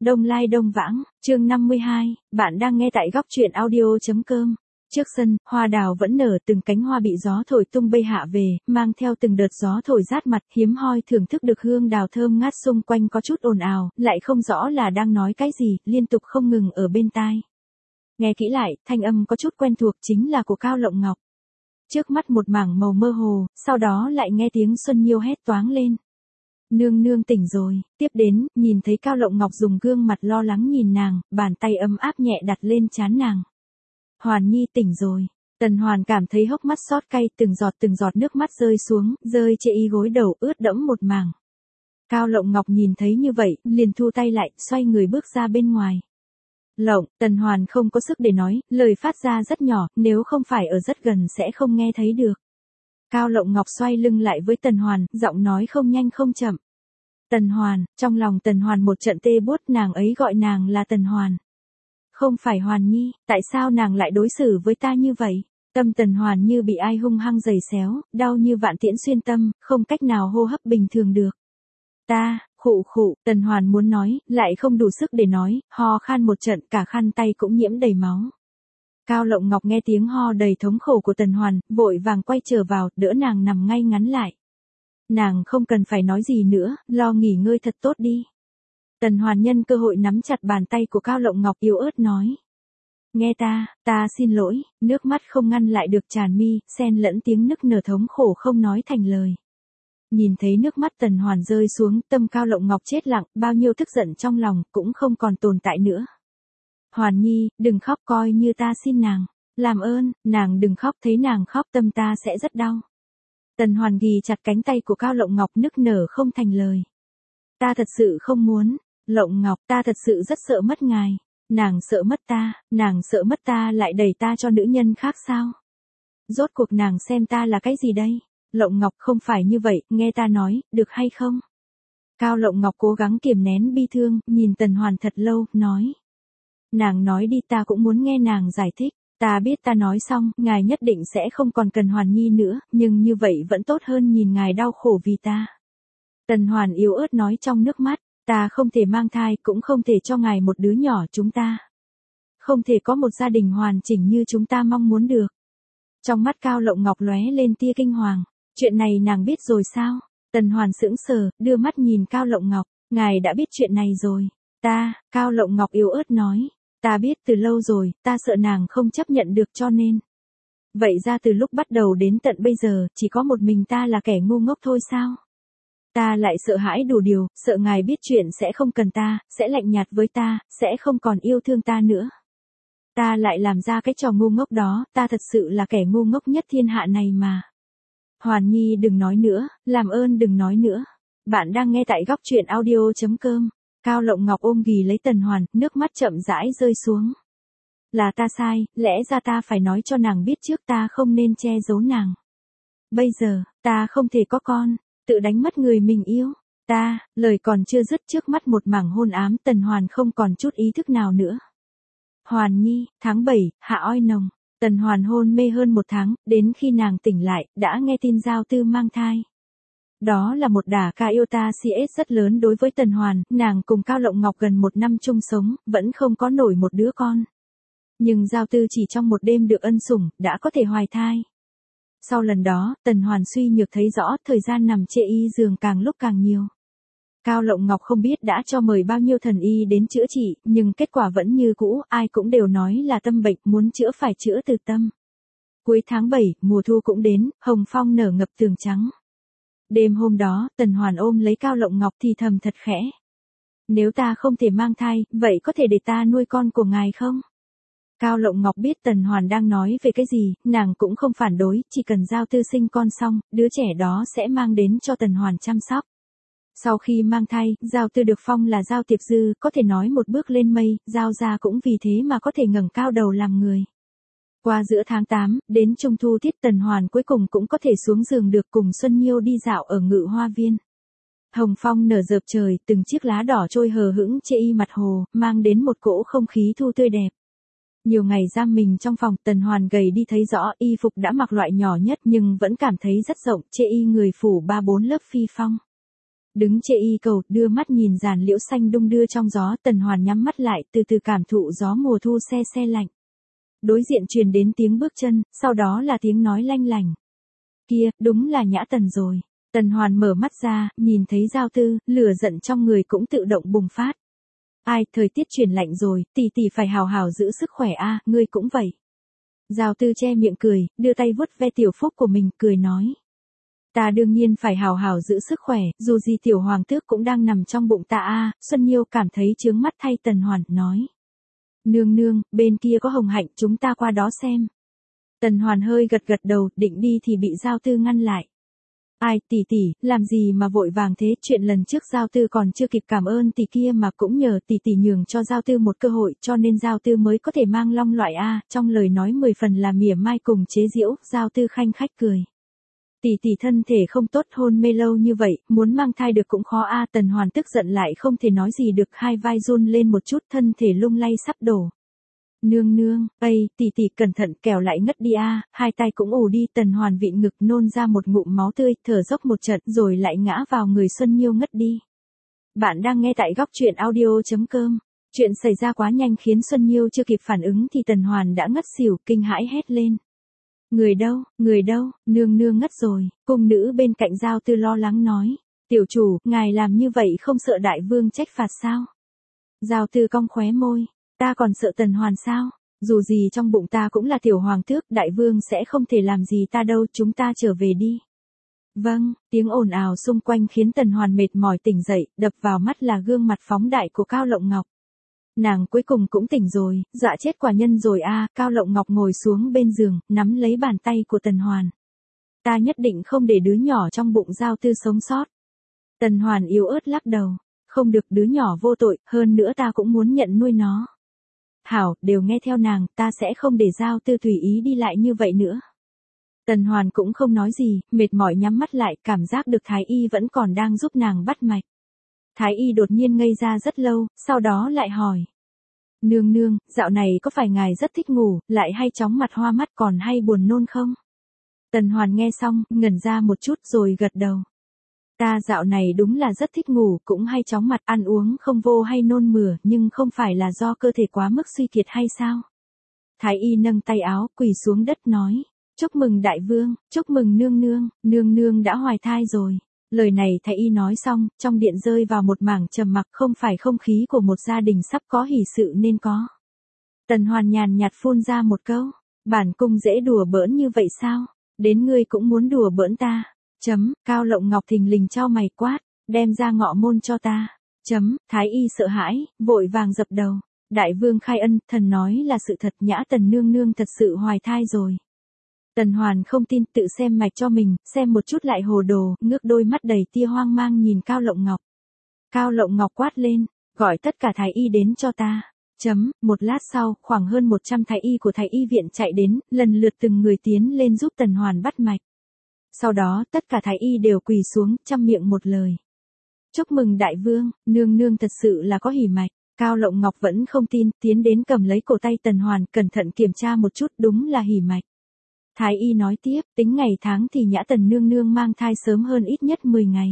Đông Lai Đông Vãng, chương 52, bạn đang nghe tại góc truyện audio.com. Trước sân, hoa đào vẫn nở, từng cánh hoa bị gió thổi tung bay hạ về, mang theo từng đợt gió thổi rát mặt, hiếm hoi thưởng thức được hương đào thơm ngát xung quanh có chút ồn ào, lại không rõ là đang nói cái gì, liên tục không ngừng ở bên tai. Nghe kỹ lại, thanh âm có chút quen thuộc chính là của Cao Lộng Ngọc. Trước mắt một mảng màu mơ hồ, sau đó lại nghe tiếng Xuân Nhiêu hét toáng lên. Nương nương tỉnh rồi, tiếp đến, nhìn thấy Cao Lộng Ngọc dùng gương mặt lo lắng nhìn nàng, bàn tay ấm áp nhẹ đặt lên trán nàng. Hoàn Nhi tỉnh rồi. Tần Hoàn cảm thấy hốc mắt xót cay, từng giọt nước mắt rơi xuống, rơi trên y gối đầu, ướt đẫm một mảng. Cao Lộng Ngọc nhìn thấy như vậy, liền thu tay lại, xoay người bước ra bên ngoài. Tần Hoàn không có sức để nói, lời phát ra rất nhỏ, nếu không phải ở rất gần sẽ không nghe thấy được. Cao Lộng Ngọc xoay lưng lại với Tần Hoàn, giọng nói không nhanh không chậm. Tần Hoàn, trong lòng Tần Hoàn một trận tê buốt, nàng ấy gọi nàng là Tần Hoàn. Không phải Hoàn Nhi, tại sao nàng lại đối xử với ta như vậy? Tâm Tần Hoàn như bị ai hung hăng giày xéo, đau như vạn tiễn xuyên tâm, không cách nào hô hấp bình thường được. Khụ, Tần Hoàn muốn nói, lại không đủ sức để nói, ho khan một trận, cả khăn tay cũng nhiễm đầy máu. Cao Lộng Ngọc nghe tiếng ho đầy thống khổ của Tần Hoàn, vội vàng quay trở vào, đỡ nàng nằm ngay ngắn lại. Nàng không cần phải nói gì nữa, lo nghỉ ngơi thật tốt đi. Tần Hoàn nhân cơ hội nắm chặt bàn tay của Cao Lộng Ngọc yếu ớt nói. Nghe ta xin lỗi, nước mắt không ngăn lại được tràn mi, xen lẫn tiếng nức nở thống khổ không nói thành lời. Nhìn thấy nước mắt Tần Hoàn rơi xuống, tâm Cao Lộng Ngọc chết lặng, bao nhiêu tức giận trong lòng, cũng không còn tồn tại nữa. Hoàn Nhi, đừng khóc, coi như ta xin nàng. Làm ơn, nàng đừng khóc, thấy nàng khóc tâm ta sẽ rất đau. Tần Hoàn ghì chặt cánh tay của Cao Lộng Ngọc, nức nở không thành lời. Ta thật sự không muốn. Lộng Ngọc, ta thật sự rất sợ mất ngài. Nàng sợ mất ta lại đẩy ta cho nữ nhân khác sao? Rốt cuộc nàng xem ta là cái gì đây? Lộng Ngọc, không phải như vậy, nghe ta nói, được hay không? Cao Lộng Ngọc cố gắng kiềm nén bi thương, nhìn Tần Hoàn thật lâu, nói. Nàng nói đi, ta cũng muốn nghe nàng giải thích. Ta biết ta nói xong, ngài nhất định sẽ không còn cần Hoàn Nhi nữa, nhưng như vậy vẫn tốt hơn nhìn ngài đau khổ vì ta. Tần Hoàn yếu ớt nói trong nước mắt, ta không thể mang thai, cũng không thể cho ngài một đứa nhỏ, chúng ta không thể có một gia đình hoàn chỉnh như chúng ta mong muốn được. Trong mắt Cao Lộng Ngọc lóe lên tia kinh hoàng, chuyện này nàng biết rồi sao? Tần Hoàn sững sờ, đưa mắt nhìn Cao Lộng Ngọc, ngài đã biết chuyện này rồi. Cao Lộng Ngọc yếu ớt nói. Ta biết từ lâu rồi, ta sợ nàng không chấp nhận được cho nên. Vậy ra từ lúc bắt đầu đến tận bây giờ, chỉ có một mình ta là kẻ ngu ngốc thôi sao? Ta lại sợ hãi đủ điều, sợ ngài biết chuyện sẽ không cần ta, sẽ lạnh nhạt với ta, sẽ không còn yêu thương ta nữa. Ta lại làm ra cái trò ngu ngốc đó, ta thật sự là kẻ ngu ngốc nhất thiên hạ này mà. Hoàn Nhi đừng nói nữa, làm ơn đừng nói nữa. Bạn đang nghe tại góc truyện audio.com. Cao Lộng Ngọc ôm ghì lấy Tần Hoàn, nước mắt chậm rãi rơi xuống. Là ta sai, lẽ ra ta phải nói cho nàng biết trước, ta không nên che giấu nàng. Bây giờ, ta không thể có con, tự đánh mất người mình yêu. Lời còn chưa dứt, trước mắt một mảng hôn ám, Tần Hoàn không còn chút ý thức nào nữa. Hoàn Nhi, tháng 7, hạ oi nồng. Tần Hoàn hôn mê hơn 1 tháng, đến khi nàng tỉnh lại, đã nghe tin Giao Tư mang thai. Đó là một đả ca yêu ta CS rất lớn đối với Tần Hoàn, nàng cùng Cao Lộng Ngọc gần 1 năm chung sống, vẫn không có nổi một đứa con. Nhưng Giao Tư chỉ trong một đêm được ân sủng, đã có thể hoài thai. Sau lần đó, Tần Hoàn suy nhược thấy rõ, thời gian nằm chê y giường càng lúc càng nhiều. Cao Lộng Ngọc không biết đã cho mời bao nhiêu thần y đến chữa trị, nhưng kết quả vẫn như cũ, ai cũng đều nói là tâm bệnh, muốn chữa phải chữa từ tâm. Cuối tháng 7, mùa thu cũng đến, hồng phong nở ngập tường trắng. Đêm hôm đó, Tần Hoàn ôm lấy Cao Lộng Ngọc thì thầm thật khẽ. Nếu ta không thể mang thai, vậy có thể để ta nuôi con của ngài không? Cao Lộng Ngọc biết Tần Hoàn đang nói về cái gì, nàng cũng không phản đối, chỉ cần Giao Tư sinh con xong, đứa trẻ đó sẽ mang đến cho Tần Hoàn chăm sóc. Sau khi mang thai, Giao Tư được phong là Giao Tiệp Dư, có thể nói một bước lên mây, Giao gia cũng vì thế mà có thể ngẩng cao đầu làm người. Qua giữa tháng 8, đến trung thu tiết, Tần Hoàn cuối cùng cũng có thể xuống giường được cùng Xuân Nhiêu đi dạo ở Ngự Hoa Viên. Hồng phong nở rợp trời, từng chiếc lá đỏ trôi hờ hững trên y mặt hồ, mang đến một cỗ không khí thu tươi đẹp. Nhiều ngày giam mình trong phòng, Tần Hoàn gầy đi thấy rõ, y phục đã mặc loại nhỏ nhất nhưng vẫn cảm thấy rất rộng, trên y người phủ 3-4 lớp phi phong. Đứng chê y cầu, đưa mắt nhìn giàn liễu xanh đung đưa trong gió, Tần Hoàn nhắm mắt lại, từ từ cảm thụ gió mùa thu se se lạnh. Đối diện truyền đến tiếng bước chân, sau đó là tiếng nói lanh lành. Kia, đúng là Nhã Tần rồi. Tần Hoàn mở mắt ra, nhìn thấy Giao Tư, lửa giận trong người cũng tự động bùng phát. Ai, thời tiết chuyển lạnh rồi, tỷ tỷ phải hào hào giữ sức khỏe a, ngươi cũng vậy. Giao Tư che miệng cười, đưa tay vuốt ve tiểu phúc của mình, cười nói. Ta đương nhiên phải hào hào giữ sức khỏe, dù gì tiểu hoàng tước cũng đang nằm trong bụng ta a. Xuân Nhiêu cảm thấy chướng mắt thay Tần Hoàn, nói. Nương nương, bên kia có hồng hạnh, chúng ta qua đó xem. Tần Hoàn hơi gật gật đầu, định đi thì bị Giao Tư ngăn lại. Ai, tỷ tỷ, làm gì mà vội vàng thế, chuyện lần trước Giao Tư còn chưa kịp cảm ơn tỷ kia mà cũng nhờ tỷ tỷ nhường cho Giao Tư một cơ hội, cho nên Giao Tư mới có thể mang long loại a. Trong lời nói 10 phần là mỉa mai cùng chế giễu, Giao Tư khanh khách cười. Tỷ tỷ thân thể không tốt, hôn mê lâu như vậy, muốn mang thai được cũng khó a. Tần Hoàn tức giận lại không thể nói gì được, hai vai run lên một chút, thân thể lung lay sắp đổ. Nương nương, ây, tỷ tỷ cẩn thận, kẻo lại ngất đi a. Hai tay cũng ù đi. Tần Hoàn vịn ngực nôn ra một ngụm máu tươi, thở dốc một trận rồi lại ngã vào người Xuân Nhiêu ngất đi. Bạn đang nghe tại góc truyện audio.com. Chuyện xảy ra quá nhanh khiến Xuân Nhiêu chưa kịp phản ứng thì Tần Hoàn đã ngất xỉu, kinh hãi hét lên. Người đâu, nương nương ngất rồi. Cung nữ bên cạnh Giao Tư lo lắng nói. Tiểu chủ, ngài làm như vậy không sợ đại vương trách phạt sao? Giao Tư cong khóe môi. Ta còn sợ Tần Hoàn sao? Dù gì trong bụng ta cũng là tiểu hoàng tước, đại vương sẽ không thể làm gì ta đâu, chúng ta trở về đi. Vâng, tiếng ồn ào xung quanh khiến Tần Hoàn mệt mỏi tỉnh dậy, đập vào mắt là gương mặt phóng đại của Cao Lộng Ngọc. Nàng cuối cùng cũng tỉnh rồi, dọa chết quả nhân rồi a. Cao Lộng Ngọc ngồi xuống bên giường, nắm lấy bàn tay của Tần Hoàn. Ta nhất định không để đứa nhỏ trong bụng Giao Tư sống sót. Tần Hoàn yếu ớt lắc đầu. Không được, đứa nhỏ vô tội, hơn nữa ta cũng muốn nhận nuôi nó. Hảo, đều nghe theo nàng, ta sẽ không để Giao Tư tùy ý đi lại như vậy nữa. Tần Hoàn cũng không nói gì, mệt mỏi nhắm mắt lại, cảm giác được Thái Y vẫn còn đang giúp nàng bắt mạch. Thái Y đột nhiên ngây ra rất lâu, sau đó lại hỏi. Nương nương, dạo này có phải ngài rất thích ngủ, lại hay chóng mặt hoa mắt còn hay buồn nôn không? Tần Hoàn nghe xong, ngẩn ra một chút rồi gật đầu. Ta dạo này đúng là rất thích ngủ, cũng hay chóng mặt, ăn uống không vô hay nôn mửa, nhưng không phải là do cơ thể quá mức suy kiệt hay sao? Thái Y nâng tay áo, quỳ xuống đất nói. Chúc mừng đại vương, chúc mừng nương nương đã hoài thai rồi. Lời này Thái Y nói xong, trong điện rơi vào một mảng trầm mặc, không phải không khí của một gia đình sắp có hỷ sự nên có. Tần Hoàn nhàn nhạt phun ra một câu, bản cung dễ đùa bỡn như vậy sao? Đến ngươi cũng muốn đùa bỡn ta. Cao Lộng Ngọc thình lình chau mày quát, đem ra ngọ môn cho ta. Thái Y sợ hãi, vội vàng dập đầu. Đại vương khai ân, thần nói là sự thật, Nhã Tần nương nương thật sự hoài thai rồi. Tần Hoàn không tin, tự xem mạch cho mình, xem một chút lại hồ đồ, ngước đôi mắt đầy tia hoang mang nhìn Cao Lộng Ngọc. Cao Lộng Ngọc quát lên, gọi tất cả Thái Y đến cho ta. Một lát sau, khoảng hơn 100 Thái Y của Thái Y viện chạy đến, lần lượt từng người tiến lên giúp Tần Hoàn bắt mạch. Sau đó, tất cả Thái Y đều quỳ xuống, chăm miệng một lời. Chúc mừng đại vương, nương nương thật sự là có hỉ mạch. Cao Lộng Ngọc vẫn không tin, tiến đến cầm lấy cổ tay Tần Hoàn, cẩn thận kiểm tra một chút, đúng là hỉ mạch. Thái Y nói tiếp, tính ngày tháng thì Nhã Tần nương nương mang thai sớm hơn ít nhất 10 ngày.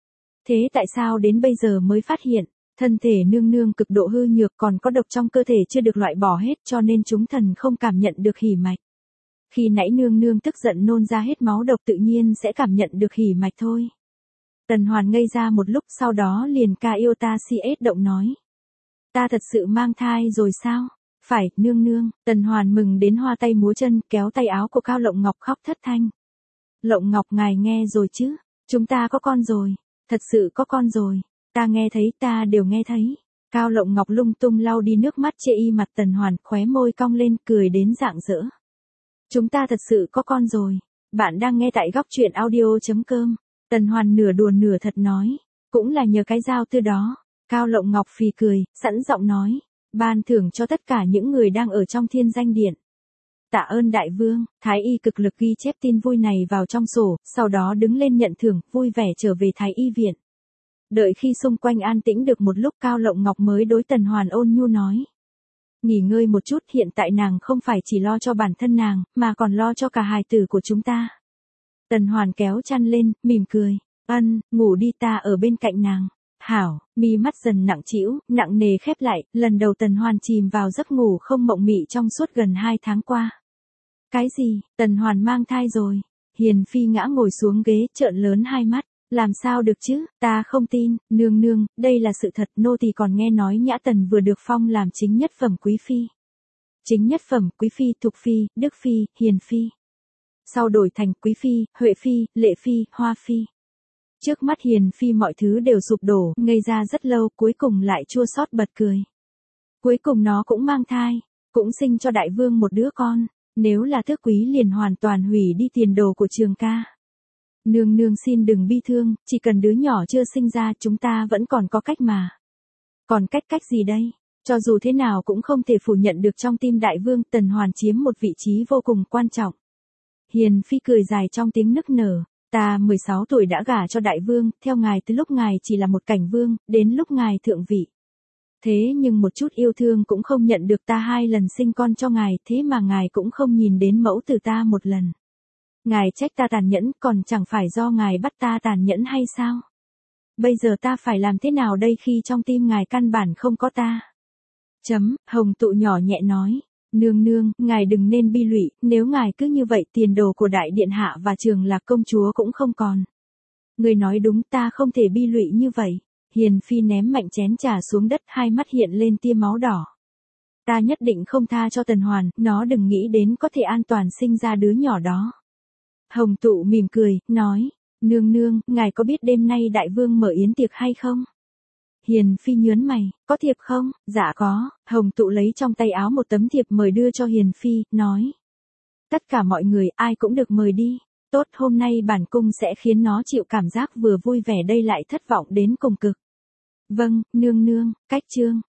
Thế tại sao đến bây giờ mới phát hiện, thân thể nương nương cực độ hư nhược, còn có độc trong cơ thể chưa được loại bỏ hết, cho nên chúng thần không cảm nhận được hỉ mạch. Khi nãy nương nương tức giận nôn ra hết máu độc tự nhiên sẽ cảm nhận được hỉ mạch thôi. Tần Hoàn ngây ra một lúc, sau đó liền ca yêu ta si ết động nói. Ta thật sự mang thai rồi sao? Phải, nương nương. Tần Hoàn mừng đến hoa tay múa chân, kéo tay áo của Cao Lộng Ngọc khóc thất thanh. Lộng Ngọc ngài nghe rồi chứ? Chúng ta có con rồi. Thật sự có con rồi. Ta nghe thấy, ta đều nghe thấy. Cao Lộng Ngọc lung tung lau đi nước mắt chê y mặt Tần Hoàn, khóe môi cong lên, cười đến rạng rỡ. Chúng ta thật sự có con rồi. Bạn đang nghe tại góc truyện audio.com. Tần Hoàn nửa đùa nửa thật nói. Cũng là nhờ cái Giao Tư đó. Cao Lộng Ngọc phì cười, sẵn giọng nói. Ban thưởng cho tất cả những người đang ở trong Thiên Danh Điện. Tạ ơn đại vương. Thái Y cực lực ghi chép tin vui này vào trong sổ, sau đó đứng lên nhận thưởng, vui vẻ trở về Thái Y viện. Đợi khi xung quanh an tĩnh được một lúc, Cao Lộng Ngọc mới đối Tần Hoàn ôn nhu nói. Nghỉ ngơi một chút, hiện tại nàng không phải chỉ lo cho bản thân nàng, mà còn lo cho cả hài tử của chúng ta. Tần Hoàn kéo chăn lên, mỉm cười. Ân, ngủ đi ta ở bên cạnh nàng. Hảo, mi mắt dần nặng trĩu, nặng nề khép lại, lần đầu Tần Hoàn chìm vào giấc ngủ không mộng mị trong suốt gần 2 tháng qua. Cái gì, Tần Hoàn mang thai rồi? Hiền Phi ngã ngồi xuống ghế, trợn lớn hai mắt. Làm sao được chứ, ta không tin, nương nương, đây là sự thật, nô tỳ còn nghe nói Nhã Tần vừa được phong làm chính nhất phẩm quý phi. Chính nhất phẩm, quý phi, thục phi, đức phi, hiền phi. Sau đổi thành quý phi, huệ phi, lệ phi, hoa phi. Trước mắt Hiền Phi mọi thứ đều sụp đổ, ngây ra rất lâu, cuối cùng lại chua xót bật cười. Cuối cùng nó cũng mang thai, cũng sinh cho đại vương một đứa con, nếu là tước quý liền hoàn toàn hủy đi tiền đồ của Trường ca. Nương nương xin đừng bi thương, chỉ cần đứa nhỏ chưa sinh ra chúng ta vẫn còn có cách mà. Còn cách gì đây? Cho dù thế nào cũng không thể phủ nhận được trong tim đại vương Tần Hoàn chiếm một vị trí vô cùng quan trọng. Hiền Phi cười dài trong tiếng nức nở. Ta 16 tuổi đã gả cho đại vương, theo ngài từ lúc ngài chỉ là một cảnh vương, đến lúc ngài thượng vị. Thế nhưng một chút yêu thương cũng không nhận được, ta 2 lần sinh con cho ngài, thế mà ngài cũng không nhìn đến mẫu từ ta một lần. Ngài trách ta tàn nhẫn, còn chẳng phải do ngài bắt ta tàn nhẫn hay sao? Bây giờ ta phải làm thế nào đây khi trong tim ngài căn bản không có ta? Hồng Tụ nhỏ nhẹ nói. Nương nương, ngài đừng nên bi lụy, nếu ngài cứ như vậy tiền đồ của đại điện hạ và Trường Lạc công chúa cũng không còn. Người nói đúng, ta không thể bi lụy như vậy. Hiền Phi ném mạnh chén trà xuống đất, hai mắt hiện lên tia máu đỏ. Ta nhất định không tha cho Tần Hoàn, nó đừng nghĩ đến có thể an toàn sinh ra đứa nhỏ đó. Hồng Tụ mỉm cười, nói, nương nương, ngài có biết đêm nay đại vương mở yến tiệc hay không? Hiền Phi nhớn mày, có thiệp không? Dạ có. Hồng Tụ lấy trong tay áo một tấm thiệp mời đưa cho Hiền Phi, nói. Tất cả mọi người, ai cũng được mời đi. Tốt, hôm nay bản cung sẽ khiến nó chịu cảm giác vừa vui vẻ đây lại thất vọng đến cùng cực. Vâng, nương nương, cách chương.